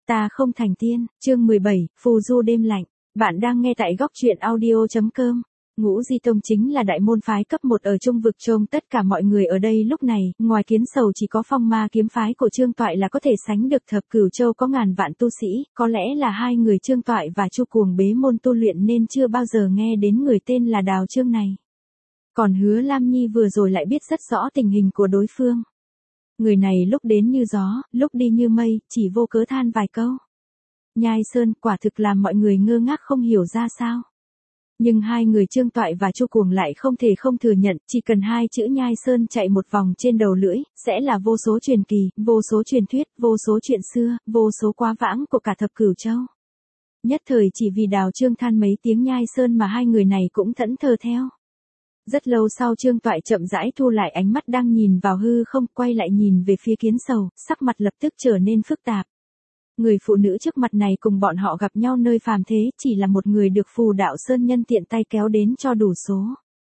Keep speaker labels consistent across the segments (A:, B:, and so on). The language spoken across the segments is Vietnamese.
A: Ta không thành tiên, chương 17, phù du đêm lạnh. Bạn đang nghe tại góc truyện audio.com. Ngũ Di Tông chính là đại môn phái cấp 1 ở Trung vực Trông, tất cả mọi người ở đây lúc này, ngoài Kiến Sầu chỉ có Phong Ma kiếm phái của Trương Toại là có thể sánh được Thập Cửu Châu có ngàn vạn tu sĩ, có lẽ là hai người Trương Toại và Chu Cuồng bế môn tu luyện nên chưa bao giờ nghe đến người tên là Đào Trương này. Còn Hứa Lam Nhi vừa rồi lại biết rất rõ tình hình của đối phương. Người này lúc đến như gió, lúc đi như mây, chỉ vô cớ than vài câu. Nhai Sơn quả thực làm mọi người ngơ ngác không hiểu ra sao. Nhưng hai người Trương Toại và Chu Cuồng lại không thể không thừa nhận, chỉ cần hai chữ Nhai Sơn chạy một vòng trên đầu lưỡi, sẽ là vô số truyền kỳ, vô số truyền thuyết, vô số chuyện xưa, vô số quá vãng của cả Thập Cửu Châu. Nhất thời chỉ vì Đào Trương than mấy tiếng Nhai Sơn mà hai người này cũng thẫn thờ theo. Rất lâu sau Trương Toại chậm rãi thu lại ánh mắt đang nhìn vào hư không, quay lại nhìn về phía Kiến Sầu, sắc mặt lập tức trở nên phức tạp. Người phụ nữ trước mặt này cùng bọn họ gặp nhau nơi phàm thế, chỉ là một người được Phù Đạo Sơn nhân tiện tay kéo đến cho đủ số.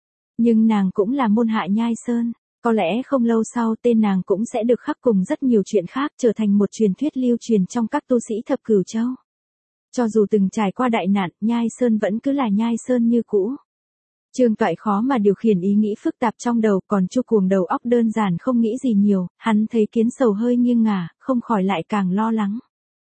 A: Nhưng nàng cũng là môn hạ Nhai Sơn, có lẽ không lâu sau tên nàng cũng sẽ được khắc cùng rất nhiều chuyện khác, trở thành một truyền thuyết lưu truyền trong các tu sĩ Thập Cửu Châu. Cho dù từng trải qua đại nạn, Nhai Sơn vẫn cứ là Nhai Sơn như cũ. Trương Toại khó mà điều khiển ý nghĩ phức tạp trong đầu, còn Chu Cuồng đầu óc đơn giản không nghĩ gì nhiều, hắn thấy Kiến Sầu hơi nghiêng ngả, không khỏi lại càng lo lắng.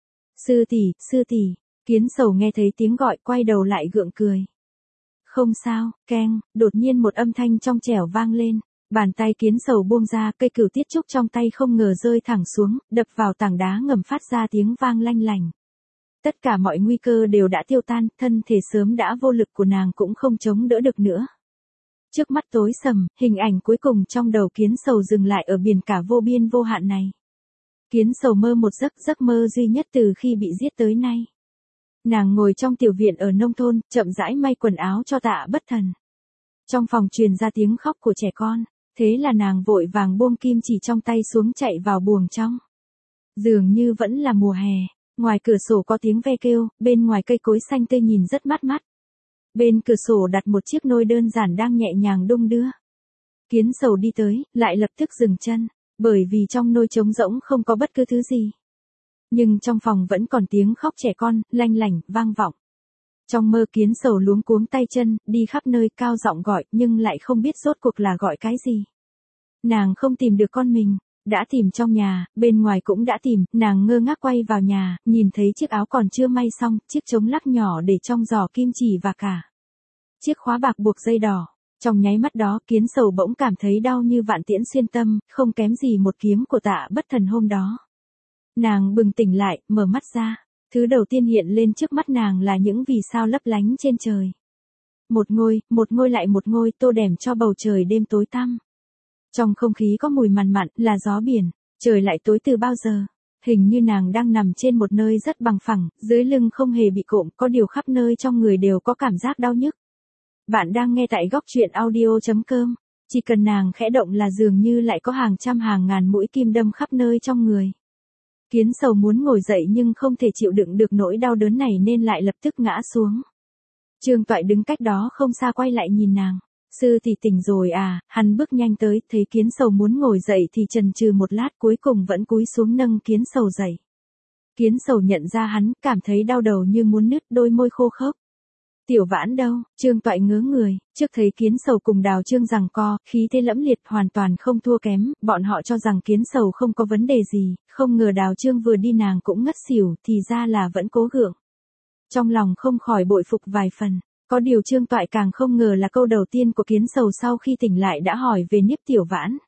A: Sư tỷ, Kiến Sầu nghe thấy tiếng gọi quay đầu lại gượng cười. Không sao, keng, đột nhiên một âm thanh trong trẻo vang lên, bàn tay Kiến Sầu buông ra, cây cửu tiết trúc trong tay không ngờ rơi thẳng xuống, đập vào tảng đá ngầm phát ra tiếng vang lanh lành. Tất cả mọi nguy cơ đều đã tiêu tan, thân thể sớm đã vô lực của nàng cũng không chống đỡ được nữa. Trước mắt tối sầm, hình ảnh cuối cùng trong đầu Kiến Sầu dừng lại ở biển cả vô biên vô hạn này. Kiến Sầu mơ một giấc mơ duy nhất từ khi bị giết tới nay. Nàng ngồi trong tiểu viện ở nông thôn, chậm rãi may quần áo cho Tạ Bất Thần. Trong phòng truyền ra tiếng khóc của trẻ con, thế là nàng vội vàng buông kim chỉ trong tay xuống chạy vào buồng trong. Dường như vẫn là mùa hè. Ngoài cửa sổ có tiếng ve kêu, bên ngoài cây cối xanh tươi nhìn rất mát mắt. Bên cửa sổ đặt một chiếc nôi đơn giản đang nhẹ nhàng đung đưa. Kiến Sầu đi tới, lại lập tức dừng chân, bởi vì trong nôi trống rỗng không có bất cứ thứ gì. Nhưng trong phòng vẫn còn tiếng khóc trẻ con, lanh lảnh, vang vọng. Trong mơ Kiến Sầu luống cuống tay chân, đi khắp nơi cao giọng gọi, nhưng lại không biết rốt cuộc là gọi cái gì. Nàng không tìm được con mình. Đã tìm trong nhà, bên ngoài cũng đã tìm, nàng ngơ ngác quay vào nhà, nhìn thấy chiếc áo còn chưa may xong, chiếc chống lắc nhỏ để trong giỏ kim chỉ và cả chiếc khóa bạc buộc dây đỏ. Trong nháy mắt đó Kiến Sầu bỗng cảm thấy đau như vạn tiễn xuyên tâm, không kém gì một kiếm của Tạ Bất Thần hôm đó. Nàng bừng tỉnh lại, mở mắt ra, thứ đầu tiên hiện lên trước mắt nàng là những vì sao lấp lánh trên trời. Một ngôi lại một ngôi, tô đèm cho bầu trời đêm tối tăm. Trong không khí có mùi mặn mặn, là gió biển, trời lại tối từ bao giờ. Hình như nàng đang nằm trên một nơi rất bằng phẳng, dưới lưng không hề bị cộm, có điều khắp nơi trong người đều có cảm giác đau nhức. Bạn đang nghe tại góc truyện audio.com, chỉ cần nàng khẽ động là dường như lại có hàng trăm hàng ngàn mũi kim đâm khắp nơi trong người. Kiến Sầu muốn ngồi dậy nhưng không thể chịu đựng được nỗi đau đớn này nên lại lập tức ngã xuống. Trương Toại đứng cách đó không xa quay lại nhìn nàng. Sư tỷ tỉnh rồi à, hắn bước nhanh tới, thấy Kiến Sầu muốn ngồi dậy thì chần chừ một lát cuối cùng vẫn cúi xuống nâng Kiến Sầu dậy. Kiến Sầu nhận ra hắn, cảm thấy đau đầu như muốn nứt, đôi môi khô khốc. Tiểu Vãn đâu? Trương Toại ngớ người, trước thấy Kiến Sầu cùng Đào Trương giằng co, khí thế lẫm liệt hoàn toàn không thua kém, bọn họ cho rằng Kiến Sầu không có vấn đề gì, không ngờ Đào Trương vừa đi nàng cũng ngất xỉu, thì ra là vẫn cố gượng. Trong lòng không khỏi bội phục vài phần. Có điều Trương Toại càng không ngờ là câu đầu tiên của Kiến Sầu sau khi tỉnh lại đã hỏi về Niếp Tiểu Vãn.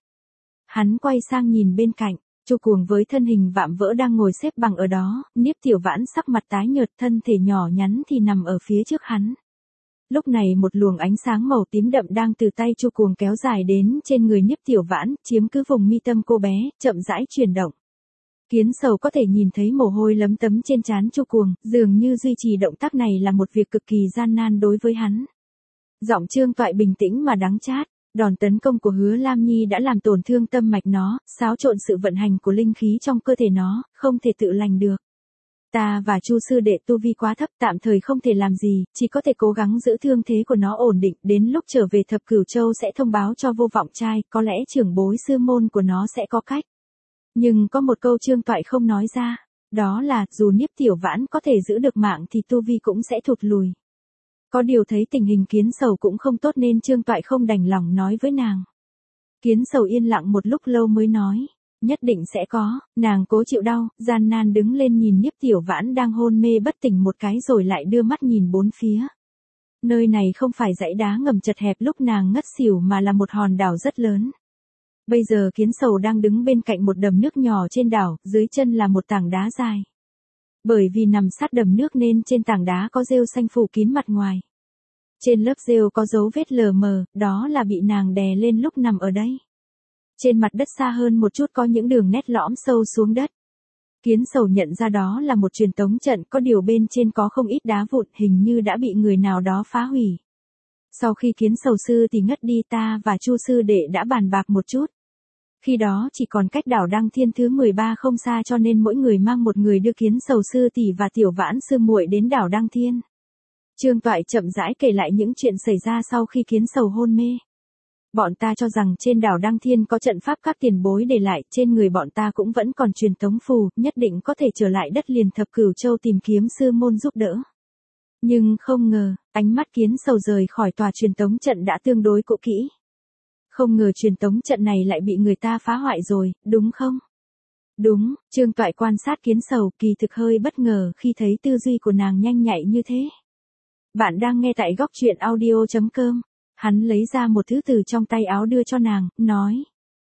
A: Hắn quay sang nhìn bên cạnh, Chu Cuồng với thân hình vạm vỡ đang ngồi xếp bằng ở đó, Niếp Tiểu Vãn sắc mặt tái nhợt, thân thể nhỏ nhắn thì nằm ở phía trước hắn. Lúc này một luồng ánh sáng màu tím đậm đang từ tay Chu Cuồng kéo dài đến trên người Niếp Tiểu Vãn, chiếm cứ vùng mi tâm cô bé, chậm rãi chuyển động. Kiến Sầu có thể nhìn thấy mồ hôi lấm tấm trên trán Chu Cuồng, dường như duy trì động tác này là một việc cực kỳ gian nan đối với hắn. Giọng Trương Toại bình tĩnh mà đắng chát, đòn tấn công của Hứa Lam Nhi đã làm tổn thương tâm mạch nó, xáo trộn sự vận hành của linh khí trong cơ thể nó, không thể tự lành được. Ta và Chu sư đệ tu vi quá thấp, tạm thời không thể làm gì, chỉ có thể cố gắng giữ thương thế của nó ổn định, đến lúc trở về Thập Cửu Châu sẽ thông báo cho Vô Vọng trai, có lẽ trưởng bối sư môn của nó sẽ có cách. Nhưng có một câu Trương Toại không nói ra, Đó là, dù Niếp Tiểu Vãn có thể giữ được mạng thì tu vi cũng sẽ thụt lùi. Có điều thấy tình hình Kiến Sầu cũng không tốt nên Trương Toại không đành lòng nói với nàng. Kiến Sầu yên lặng một lúc lâu mới nói, nhất định sẽ có. Nàng cố chịu đau, gian nan đứng lên nhìn Niếp Tiểu Vãn đang hôn mê bất tỉnh một cái rồi lại đưa mắt nhìn bốn phía. Nơi này không phải dãy đá ngầm chật hẹp lúc nàng ngất xỉu mà là một hòn đảo rất lớn. Bây giờ Kiến Sầu đang đứng bên cạnh một đầm nước nhỏ trên đảo, dưới chân là một tảng đá dài. Bởi vì nằm sát đầm nước nên trên tảng đá có rêu xanh phủ kín mặt ngoài. Trên lớp rêu có dấu vết lờ mờ, đó là bị nàng đè lên lúc nằm ở đây. Trên mặt đất xa hơn một chút có những đường nét lõm sâu xuống đất. Kiến Sầu nhận ra đó là một truyền tống trận, có điều bên trên có không ít đá vụn, hình như đã bị người nào đó phá hủy. Sau khi Kiến Sầu sư thì ngất đi, ta và Chu sư đệ đã bàn bạc một chút. Khi đó chỉ còn cách đảo Đăng Thiên thứ 13 không xa, cho nên mỗi người mang một người đưa Kiến Sầu sư tỷ và Tiểu Vãn sư muội đến đảo Đăng Thiên. Trương Toại chậm rãi kể lại những chuyện xảy ra sau khi Kiến Sầu hôn mê. Bọn ta cho rằng trên đảo Đăng Thiên có trận pháp các tiền bối để lại, trên người bọn ta cũng vẫn còn truyền tống phù, nhất định có thể trở lại đất liền Thập Cửu Châu tìm kiếm sư môn giúp đỡ. Nhưng không ngờ, ánh mắt Kiến Sầu rời khỏi tòa truyền tống trận đã tương đối cũ kỹ. Không ngờ truyền tống trận này lại bị người ta phá hoại rồi, đúng không? Đúng, Trương Toại quan sát Kiến Sầu, kỳ thực hơi bất ngờ khi thấy tư duy của nàng nhanh nhạy như thế. Bạn đang nghe tại góc truyện audio.com. Hắn lấy ra một thứ từ trong tay áo đưa cho nàng, nói.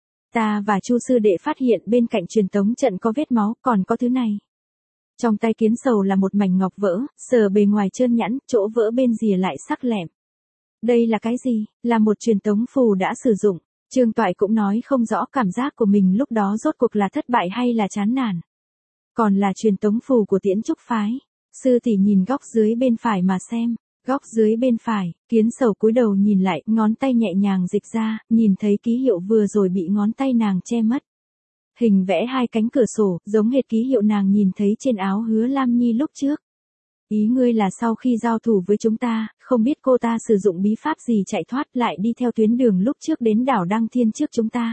A: Ta và Chu sư đệ phát hiện bên cạnh truyền tống trận có vết máu, còn có thứ này. Trong tay Kiến Sầu là một mảnh ngọc vỡ, sờ bề ngoài trơn nhẵn, chỗ vỡ bên rìa lại sắc lẹm. Đây là cái gì? Là một truyền tống phù đã sử dụng. Trương Toại cũng nói không rõ cảm giác của mình lúc đó rốt cuộc là thất bại hay là chán nản. Còn là truyền tống phù của Tiễn Trúc phái. Sư tỷ nhìn góc dưới bên phải mà xem. Góc dưới bên phải, Kiến Sầu cúi đầu nhìn lại, ngón tay nhẹ nhàng dịch ra, nhìn thấy ký hiệu vừa rồi bị ngón tay nàng che mất. Hình vẽ hai cánh cửa sổ, giống hệt ký hiệu nàng nhìn thấy trên áo Hứa Lam Nhi lúc trước. Ý ngươi là sau khi giao thủ với chúng ta, không biết cô ta sử dụng bí pháp gì chạy thoát lại đi theo tuyến đường lúc trước đến đảo Đăng Thiên trước chúng ta.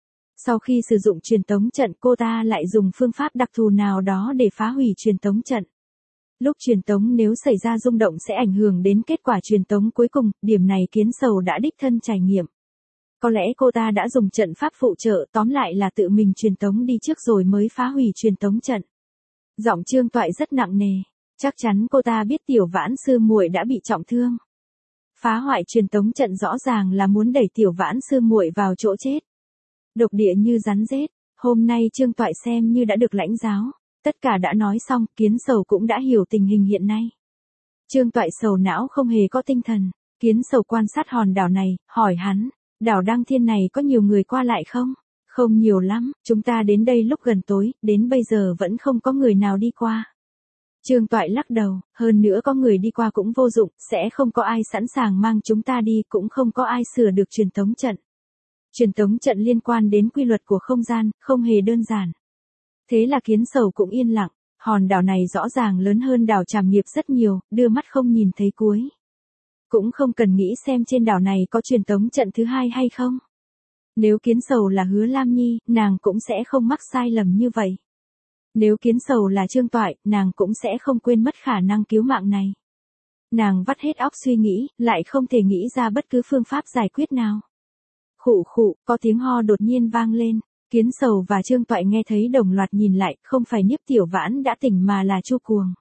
A: Sau khi sử dụng truyền tống trận, cô ta lại dùng phương pháp đặc thù nào đó để phá hủy truyền tống trận. Lúc truyền tống nếu xảy ra rung động sẽ ảnh hưởng đến kết quả truyền tống cuối cùng, điểm này Kiến Sầu đã đích thân trải nghiệm. Có lẽ cô ta đã dùng trận pháp phụ trợ, tóm lại là tự mình truyền tống đi trước rồi mới phá hủy truyền tống trận. Giọng Trương Toại rất nặng nề, chắc chắn cô ta biết Tiểu Vãn sư muội đã bị trọng thương. Phá hoại truyền tống trận rõ ràng là muốn đẩy Tiểu Vãn sư muội vào chỗ chết. Độc địa như rắn rết, hôm nay Trương Toại xem như đã được lãnh giáo. Tất cả đã nói xong, Kiến Sầu cũng đã hiểu tình hình hiện nay. Trương Toại sầu não không hề có tinh thần. Kiến Sầu quan sát hòn đảo này, hỏi hắn, đảo Đăng Thiên này có nhiều người qua lại không? Không nhiều lắm, chúng ta đến đây lúc gần tối, đến bây giờ vẫn không có người nào đi qua. Trương Toại lắc đầu, hơn nữa có người đi qua cũng vô dụng, sẽ không có ai sẵn sàng mang chúng ta đi, cũng không có ai sửa được truyền tống trận. Truyền tống trận liên quan đến quy luật của không gian, không hề đơn giản. Thế là Kiến Sầu cũng yên lặng, hòn đảo này rõ ràng lớn hơn đảo Trảm Nghiệp rất nhiều, đưa mắt không nhìn thấy cuối. Cũng không cần nghĩ xem trên đảo này có truyền tống trận thứ hai hay không. Nếu Kiến Sầu là Hứa Lam Nhi, nàng cũng sẽ không mắc sai lầm như vậy. Nếu Kiến Sầu là Trương Toại, nàng cũng sẽ không quên mất khả năng cứu mạng này. Nàng vắt hết óc suy nghĩ, lại không thể nghĩ ra bất cứ phương pháp giải quyết nào. Khụ khụ, có tiếng ho đột nhiên vang lên. Kiến Sầu và Trương Toại nghe thấy đồng loạt nhìn lại, không phải Niếp Tiểu Vãn đã tỉnh mà là Chu Cuồng.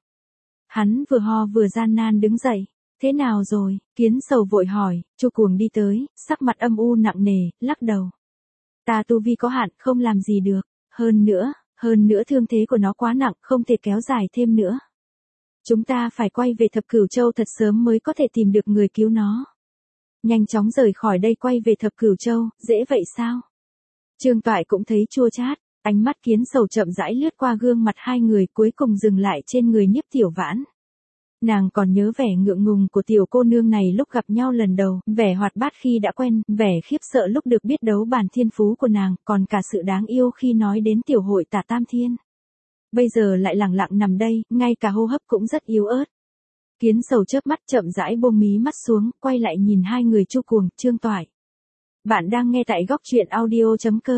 A: Hắn vừa ho vừa gian nan đứng dậy. Thế nào rồi? Kiến Sầu vội hỏi. Chu Cuồng đi tới, sắc mặt âm u nặng nề, lắc đầu. Ta tu vi có hạn, không làm gì được. Hơn nữa thương thế của nó quá nặng, không thể kéo dài thêm nữa. Chúng ta phải quay về Thập Cửu Châu thật sớm mới có thể tìm được người cứu nó. Nhanh chóng rời khỏi đây quay về Thập Cửu Châu, dễ vậy sao? Trương Toại cũng thấy chua chát, ánh mắt Kiến Sầu chậm rãi lướt qua gương mặt hai người cuối cùng dừng lại trên người Niếp Tiểu Vãn. Nàng còn nhớ vẻ ngượng ngùng của tiểu cô nương này lúc gặp nhau lần đầu, vẻ hoạt bát khi đã quen, vẻ khiếp sợ lúc được biết đấu bản thiên phú của nàng, còn cả sự đáng yêu khi nói đến tiểu hội Tả Tam Thiên. Bây giờ lại lẳng lặng nằm đây, ngay cả hô hấp cũng rất yếu ớt. Kiến Sầu chớp mắt chậm rãi buông mí mắt xuống, quay lại nhìn hai người Chu Cuồng, Trương Toại. Bạn đang nghe tại góc truyện audio.com.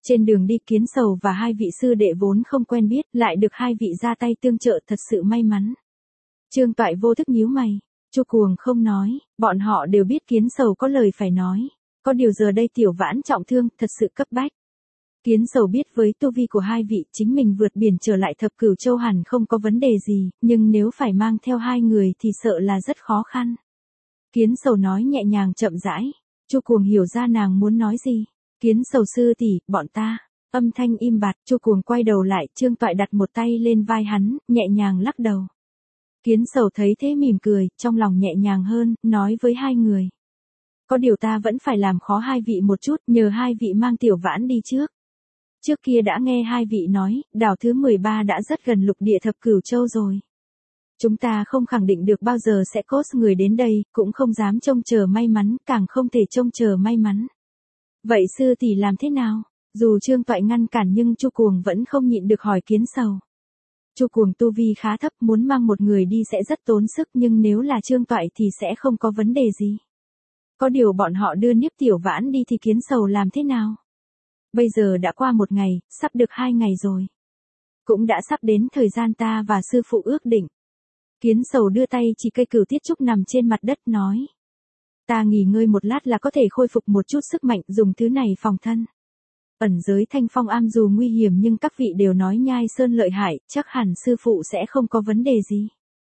A: Trên đường đi Kiến Sầu và hai vị sư đệ vốn không quen biết, lại được hai vị ra tay tương trợ thật sự may mắn. Trương Toại vô thức nhíu mày, Chu Cuồng không nói, bọn họ đều biết Kiến Sầu có lời phải nói. Có điều giờ đây Tiểu Vãn trọng thương, thật sự cấp bách. Kiến Sầu biết với tu vi của hai vị chính mình vượt biển trở lại Thập Cửu Châu hẳn không có vấn đề gì, nhưng nếu phải mang theo hai người thì sợ là rất khó khăn. Kiến Sầu nói nhẹ nhàng chậm rãi, Chu Cuồng hiểu ra nàng muốn nói gì. Kiến Sầu sư tỷ, bọn ta. Âm thanh im bặt, Chu Cuồng quay đầu lại, Trương Toại đặt một tay lên vai hắn, nhẹ nhàng lắc đầu. Kiến Sầu thấy thế mỉm cười, trong lòng nhẹ nhàng hơn, nói với hai người. Có điều ta vẫn phải làm khó hai vị một chút, nhờ hai vị mang Tiểu Vãn đi trước. Trước kia đã nghe hai vị nói, đảo thứ 13 đã rất gần lục địa Thập Cửu Châu rồi. Chúng ta không khẳng định được bao giờ sẽ cốt người đến đây, cũng không dám trông chờ may mắn, càng không thể trông chờ may mắn. Vậy sư tỷ làm thế nào? Dù Trương Toại ngăn cản nhưng Chu Cuồng vẫn không nhịn được hỏi Kiến Sầu. Chu Cuồng tu vi khá thấp, muốn mang một người đi sẽ rất tốn sức, nhưng nếu là Trương Toại thì sẽ không có vấn đề gì. Có điều bọn họ đưa Niếp Tiểu Vãn đi thì Kiến Sầu làm thế nào? Bây giờ đã qua một ngày, sắp được 2 ngày rồi. Cũng đã sắp đến thời gian ta và sư phụ ước định. Kiến Sầu đưa tay chỉ cây cửu tiết trúc nằm trên mặt đất nói. Ta nghỉ ngơi một lát là có thể khôi phục một chút sức mạnh, dùng thứ này phòng thân. Ẩn giới Thanh Phong Am dù nguy hiểm nhưng các vị đều nói Nhai Sơn lợi hại, chắc hẳn sư phụ sẽ không có vấn đề gì.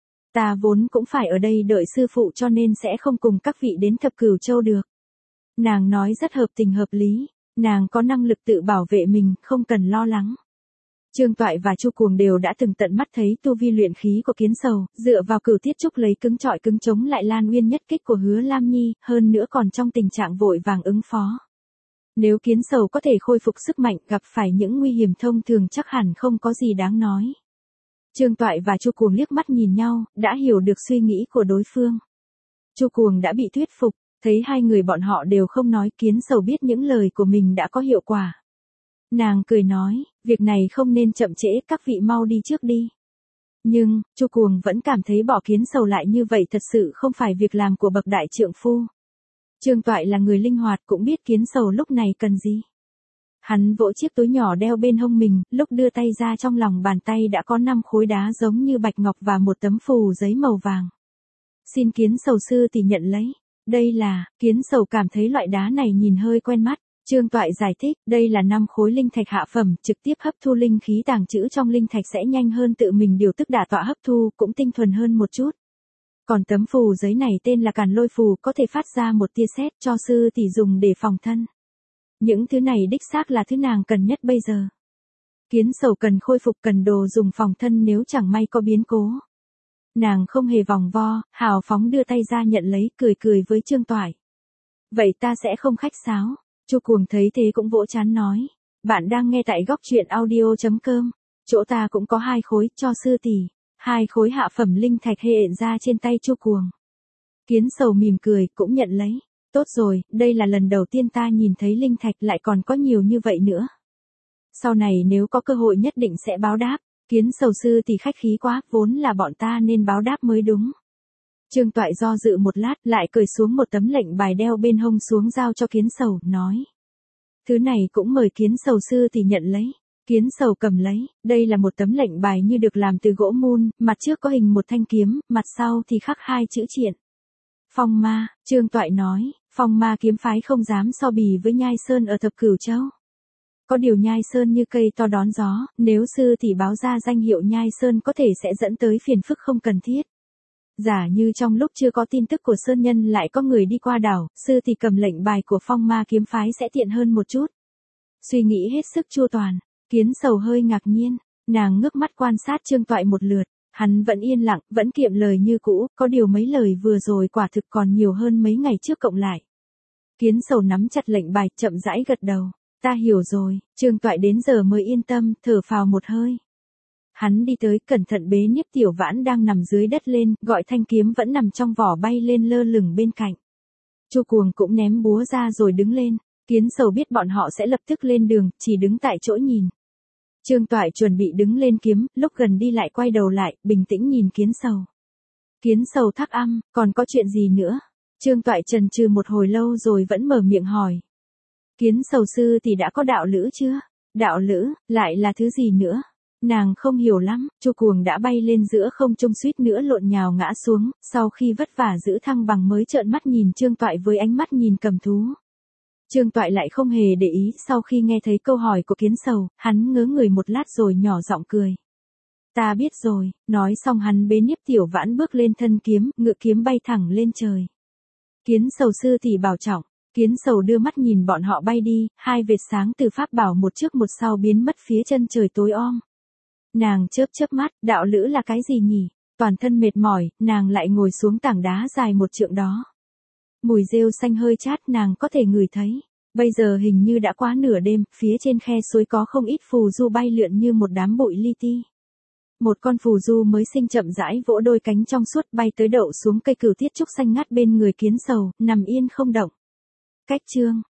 A: Ta vốn cũng phải ở đây đợi sư phụ cho nên sẽ không cùng các vị đến Thập Cửu Châu được. Nàng nói rất hợp tình hợp lý, nàng có năng lực tự bảo vệ mình, không cần lo lắng. Trương Toại và Chu Cuồng đều đã từng tận mắt thấy tu vi luyện khí của Kiến Sầu, dựa vào cửu tiết trúc lấy cứng trọi cứng chống lại Lan Uyên nhất kích của Hứa Lam Nhi, hơn nữa còn trong tình trạng vội vàng ứng phó. Nếu Kiến Sầu có thể khôi phục sức mạnh, gặp phải những nguy hiểm thông thường chắc hẳn không có gì đáng nói. Trương Toại và Chu Cuồng liếc mắt nhìn nhau, đã hiểu được suy nghĩ của đối phương. Chu Cuồng đã bị thuyết phục, thấy hai người bọn họ đều không nói, Kiến Sầu biết những lời của mình đã có hiệu quả. Nàng cười nói, việc này không nên chậm trễ, các vị mau đi trước đi. Nhưng, Chu Cuồng vẫn cảm thấy bỏ Kiến Sầu lại như vậy thật sự không phải việc làm của bậc đại trượng phu. Trương Toại là người linh hoạt cũng biết Kiến Sầu lúc này cần gì. Hắn vỗ chiếc túi nhỏ đeo bên hông mình, lúc đưa tay ra trong lòng bàn tay đã có 5 khối đá giống như bạch ngọc và một tấm phù giấy màu vàng. Xin Kiến Sầu sư tỷ nhận lấy. Đây là, Kiến Sầu cảm thấy loại đá này nhìn hơi quen mắt. Trương Toại giải thích, đây là 5 khối linh thạch hạ phẩm, trực tiếp hấp thu linh khí tàng trữ trong linh thạch sẽ nhanh hơn tự mình điều tức đả tọa hấp thu, cũng tinh thuần hơn một chút. Còn tấm phù giấy này tên là Càn Lôi phù, có thể phát ra một tia sét cho sư tỷ dùng để phòng thân. Những thứ này đích xác là thứ nàng cần nhất bây giờ. Kiến Sầu cần khôi phục, cần đồ dùng phòng thân nếu chẳng may có biến cố. Nàng không hề vòng vo, hào phóng đưa tay ra nhận lấy, cười cười với Trương Toại. Vậy ta sẽ không khách sáo. Chu Cuồng thấy thế cũng vỗ trán nói. Bạn đang nghe tại góc truyện audio.com. Chỗ ta cũng có 2 khối, cho sư tỷ. 2 khối hạ phẩm linh thạch hiện ra trên tay Chu Cuồng. Kiến Sầu mỉm cười, cũng nhận lấy. Tốt rồi, đây là lần đầu tiên ta nhìn thấy linh thạch lại còn có nhiều như vậy nữa. Sau này nếu có cơ hội nhất định sẽ báo đáp. Kiến Sầu sư thì khách khí quá, vốn là bọn ta nên báo đáp mới đúng. Trương Toại do dự một lát, lại cởi xuống một tấm lệnh bài đeo bên hông xuống giao cho Kiến Sầu, nói. Thứ này cũng mời Kiến Sầu sư thì nhận lấy. Kiến Sầu cầm lấy, đây là một tấm lệnh bài như được làm từ gỗ mun, mặt trước có hình một thanh kiếm, mặt sau thì khắc 2 chữ triện. Phong ma, Trương Toại nói, Phong ma kiếm phái không dám so bì với Nhai Sơn ở Thập Cửu Châu. Có điều Nhai Sơn như cây to đón gió, nếu sư tỷ báo ra danh hiệu Nhai Sơn có thể sẽ dẫn tới phiền phức không cần thiết. Giả như trong lúc chưa có tin tức của Sơn Nhân lại có người đi qua đảo, sư tỷ cầm lệnh bài của Phong ma kiếm phái sẽ tiện hơn một chút. Suy nghĩ hết sức chu toàn, Kiến Sầu hơi ngạc nhiên, nàng ngước mắt quan sát Trương Toại một lượt, hắn vẫn yên lặng, vẫn kiệm lời như cũ, có điều mấy lời vừa rồi quả thực còn nhiều hơn mấy ngày trước cộng lại. Kiến Sầu nắm chặt lệnh bài, chậm rãi gật đầu. Ta hiểu rồi, Trương Toại đến giờ mới yên tâm, thở phào một hơi. Hắn đi tới, cẩn thận bế Niếp Tiểu Vãn đang nằm dưới đất lên, gọi thanh kiếm vẫn nằm trong vỏ bay lên lơ lửng bên cạnh. Chu Cuồng cũng ném búa ra rồi đứng lên, Kiến Sầu biết bọn họ sẽ lập tức lên đường, chỉ đứng tại chỗ nhìn. Trương Toại chuẩn bị đứng lên kiếm, lúc gần đi lại quay đầu lại, bình tĩnh nhìn Kiến Sầu. Kiến Sầu thắc âm, còn có chuyện gì nữa? Trương Toại chần chừ một hồi lâu rồi vẫn mở miệng hỏi. Kiến sầu sư thì đã có đạo lữ chưa? Đạo lữ, lại là thứ gì nữa? Nàng không hiểu lắm, Chu Cuồng đã bay lên giữa không trung suýt nữa lộn nhào ngã xuống, sau khi vất vả giữ thăng bằng mới trợn mắt nhìn Trương Toại với ánh mắt nhìn cầm thú. Trương Toại lại không hề để ý, sau khi nghe thấy câu hỏi của Kiến sầu, hắn ngớ người một lát rồi nhỏ giọng cười. Ta biết rồi, nói xong hắn bế Niếp Tiểu Vãn bước lên thân kiếm, ngự kiếm bay thẳng lên trời. Kiến sầu sư thì bảo trọng. Kiến sầu đưa mắt nhìn bọn họ bay đi, hai vệt sáng từ pháp bảo một trước một sau biến mất phía chân trời tối om. Nàng chớp chớp mắt, đạo lữ là cái gì nhỉ? Toàn thân mệt mỏi, nàng lại ngồi xuống tảng đá dài 1 trượng đó. Mùi rêu xanh hơi chát nàng có thể ngửi thấy. Bây giờ hình như đã quá nửa đêm, phía trên khe suối có không ít phù du bay lượn như một đám bụi li ti. Một con phù du mới sinh chậm rãi vỗ đôi cánh trong suốt bay tới đậu xuống cây cửu tiết trúc xanh ngắt bên người Kiến sầu, nằm yên không động. Cách chương